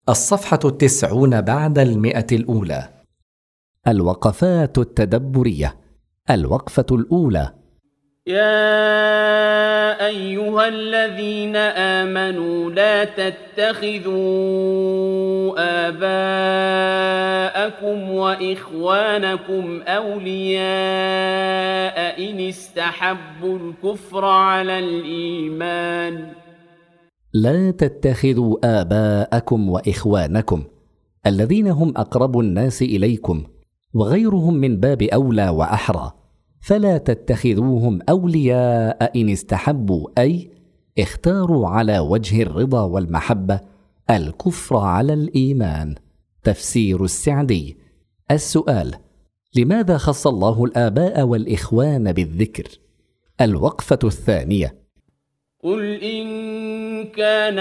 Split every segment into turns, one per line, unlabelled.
الصفحة 90 بعد 100 الأولى.
الوقفات التدبرية. الوقفة الأولى:
يا أيها الذين آمنوا لا تتخذوا آباءكم وإخوانكم أولياء إن استحبوا الكفر على الإيمان.
لا تتخذوا آباءكم وإخوانكم الذين هم أقرب الناس إليكم وغيرهم من باب أولى وأحرى، فلا تتخذوهم أولياء إن استحبوا، أي اختاروا على وجه الرضا والمحبة الكفر على الإيمان. تفسير السعدي. السؤال: لماذا خص الله الآباء والإخوان بالذكر؟ الوقفة الثانية:
قل إن كان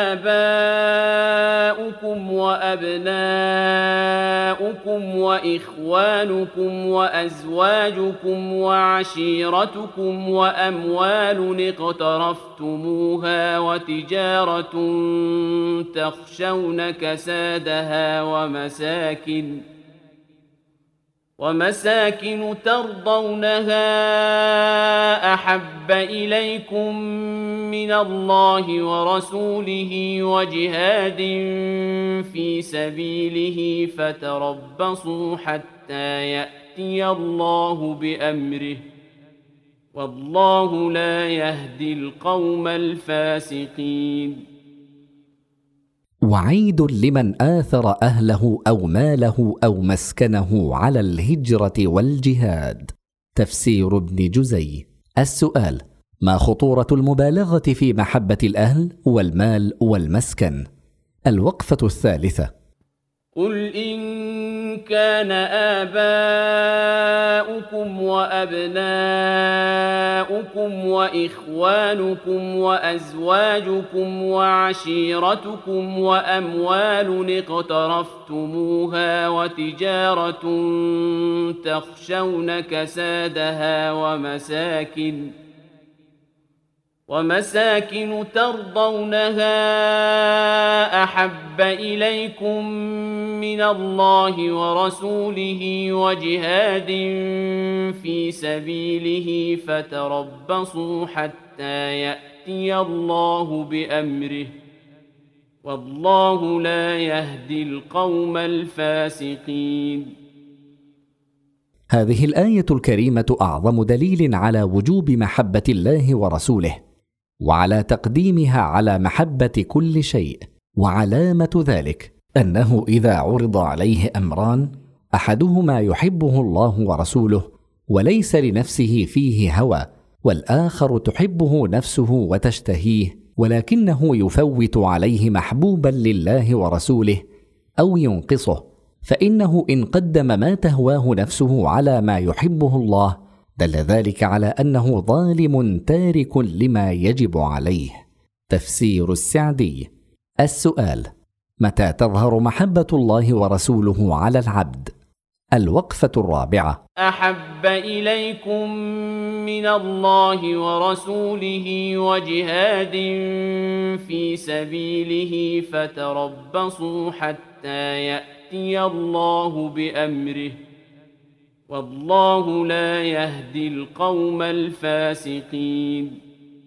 آباؤكم وأبناؤكم وإخوانكم وأزواجكم وعشيرتكم وأموال اقترفتموها وتجارة تخشون كسادها ومساكن ترضونها أحب إليكم من الله ورسوله وجهاد في سبيله فتربصوا حتى يأتي الله بأمره، والله لا يهدي القوم الفاسقين.
وعيد لمن آثر أهله أو ماله أو مسكنه على الهجرة والجهاد. تفسير ابن جزي. السؤال: ما خطورة المبالغة في محبة الأهل والمال والمسكن؟ الوقفة الثالثة:
قل إن كان آباؤكم وأبناؤكم وإخوانكم وأزواجكم وعشيرتكم وأموال اقترفتموها وتجارة تخشون كسادها ومساكن ترضونها أحب إليكم من الله ورسوله وجهاد في سبيله فتربصوا حتى يأتي الله بأمره، والله لا يهدي القوم الفاسقين.
هذه الآية الكريمة أعظم دليل على وجوب محبة الله ورسوله، وعلى تقديمها على محبة كل شيء. وعلامة ذلك أنه إذا عرض عليه أمران أحدهما يحبه الله ورسوله وليس لنفسه فيه هوى، والآخر تحبه نفسه وتشتهيه ولكنه يفوت عليه محبوبا لله ورسوله أو ينقصه، فإنه إن قدم ما تهواه نفسه على ما يحبه الله دل ذلك على أنه ظالم تارك لما يجب عليه. تفسير السعدي. السؤال: متى تظهر محبة الله ورسوله على العبد؟ الوقفة الرابعة:
أحب إليكم من الله ورسوله وجهاد في سبيله فتربصوا حتى يأتي الله بأمره، والله لا يهدي القوم الفاسقين.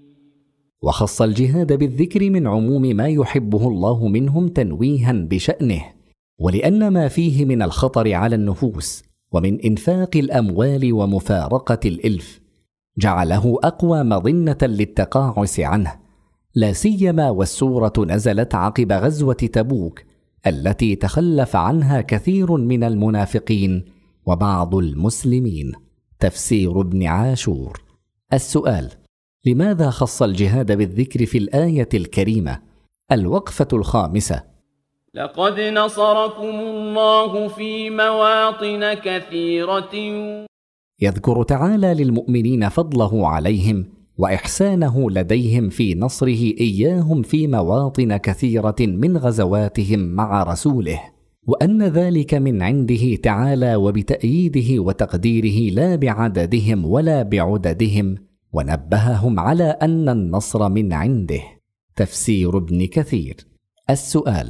وخص الجهاد بالذكر من عموم ما يحبه الله منهم تنويها بشأنه، ولأن ما فيه من الخطر على النفوس ومن إنفاق الأموال ومفارقة الإلف جعله أقوى مظنة للتقاعس عنه، لا سيما والسورة نزلت عقب غزوة تبوك التي تخلف عنها كثير من المنافقين وبعض المسلمين. تفسير ابن عاشور. السؤال: لماذا خص الجهاد بالذكر في الآية الكريمة؟ الوقفة الخامسة:
لقد نصركم الله في مواطن كثيرة.
يذكر تعالى للمؤمنين فضله عليهم وإحسانه لديهم في نصره إياهم في مواطن كثيرة من غزواتهم مع رسوله، وأن ذلك من عنده تعالى وبتأييده وتقديره لا بعددهم ولا بعددهم، ونبههم على أن النصر من عنده. تفسير ابن كثير. السؤال: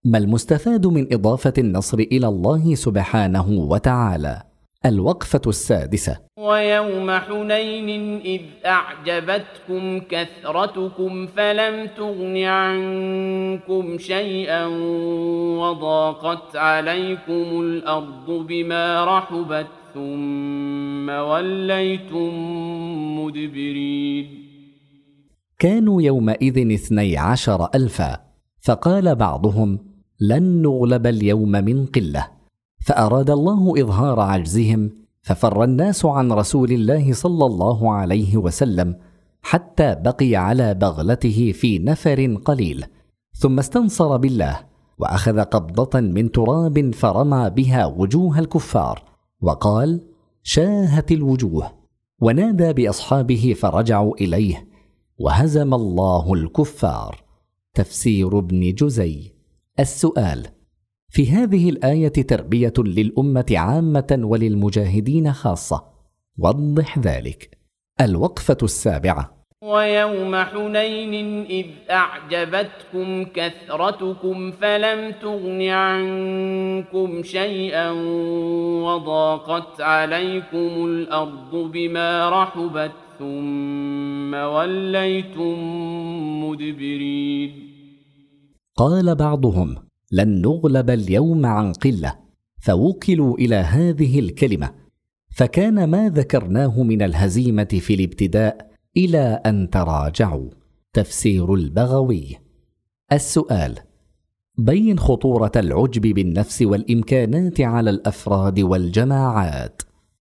ما المستفاد من إضافة النصر إلى الله سبحانه وتعالى؟ الوقفة السادسة:
ويوم حنين إذ أعجبتكم كثرتكم فلم تغن عنكم شيئا وضاقت عليكم الأرض بما رحبت ثم وليتم مدبرين.
كانوا يومئذ 12,000، فقال بعضهم: لن نغلب اليوم من قلة، فأراد الله إظهار عجزهم، ففر الناس عن رسول الله صلى الله عليه وسلم حتى بقي على بغلته في نفر قليل، ثم استنصر بالله وأخذ قبضة من تراب فرمى بها وجوه الكفار وقال: شاهت الوجوه، ونادى بأصحابه فرجعوا إليه، وهزم الله الكفار. تفسير ابن جزي. السؤال: في هذه الآية تربية للأمة عامة وللمجاهدين خاصة، وضح ذلك. الوقفة السابعة:
ويوم حنين إذ أعجبتكم كثرتكم فلم تغن عنكم شيئا وضاقت عليكم الأرض بما رحبت ثم وليتم مدبرين.
قال بعضهم: لن نغلب اليوم عن قلة، فوكلوا إلى هذه الكلمة، فكان ما ذكرناه من الهزيمة في الابتداء إلى أن تراجعوا. تفسير البغوي. السؤال: بين خطورة العجب بالنفس والإمكانات على الأفراد والجماعات.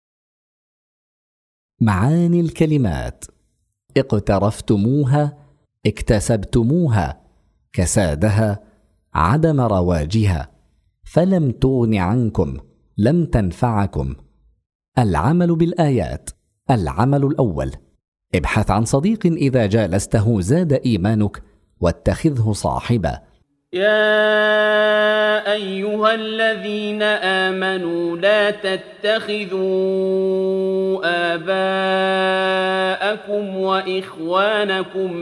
معاني الكلمات: اقترفتموها، اكتسبتموها، كسادها، عدم رواجها، فلم تغن عنكم، لم تنفعكم. العمل بالآيات. العمل الأول: ابحث عن صديق إذا جالسته زاد إيمانك، واتخذه صاحبا.
يا أيها الذين آمنوا لا تتخذوا آباءكم وإخوانكم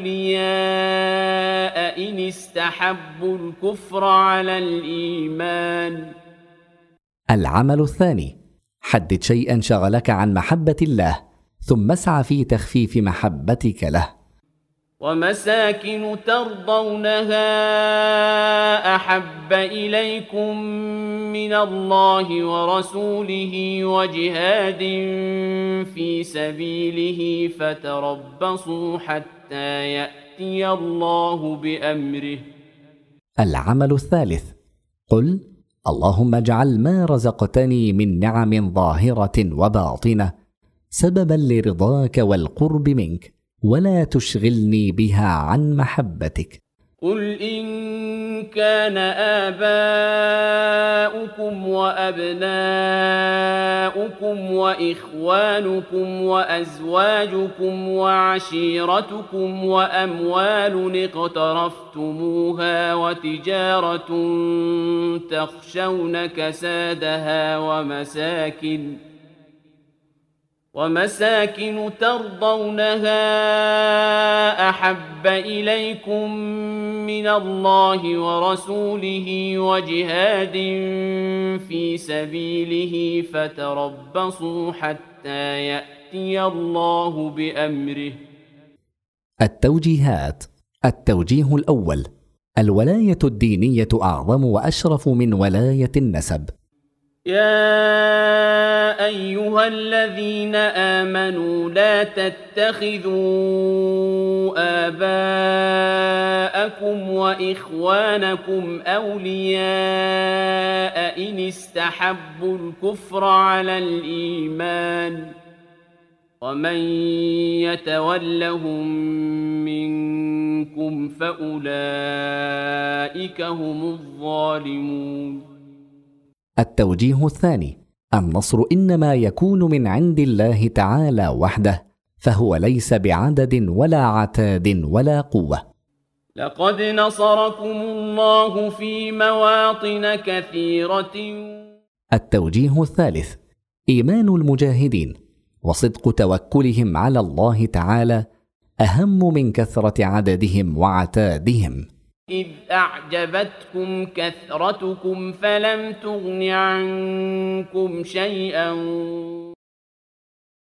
أولياء إن استحبوا الكفر على الإيمان.
العمل الثاني: حدد شيئا شغلك عن محبة الله، ثم اسعى في تخفيف محبتك له.
ومساكن ترضونها أحب إليكم من الله ورسوله وجهاد في سبيله فتربصوا حتى يأتي الله بأمره.
العمل الثالث: قل: اللهم اجعل ما رزقتني من نعم ظاهرة وباطنة سببا لرضاك والقرب منك، ولا تشغلني بها عن محبتك.
قل إن كان آباؤكم وأبناؤكم وإخوانكم وأزواجكم وعشيرتكم وأموال اقترفتموها وتجارة تخشون كسادها ومساكن ترضونها أحب إليكم من الله ورسوله وجهاد في سبيله فتربصوا حتى يأتي الله بأمره.
التوجيهات. التوجيه الأول: الولاية الدينية أعظم وأشرف من ولاية النسب.
يا أيها الذين آمنوا لا تتخذوا آباءكم وإخوانكم أولياء إن استحبوا الكفر على الإيمان ومن يتولهم منكم فأولئك هم الظالمون.
التوجيه الثاني: النصر إنما يكون من عند الله تعالى وحده، فهو ليس بعدد ولا عتاد ولا قوة.
لقد نصركم الله في مواطن كثيرة.
التوجيه الثالث: إيمان المجاهدين وصدق توكلهم على الله تعالى أهم من كثرة عددهم وعتادهم.
إذ أعجبتكم كثرتكم فلم تغن عنكم شيئا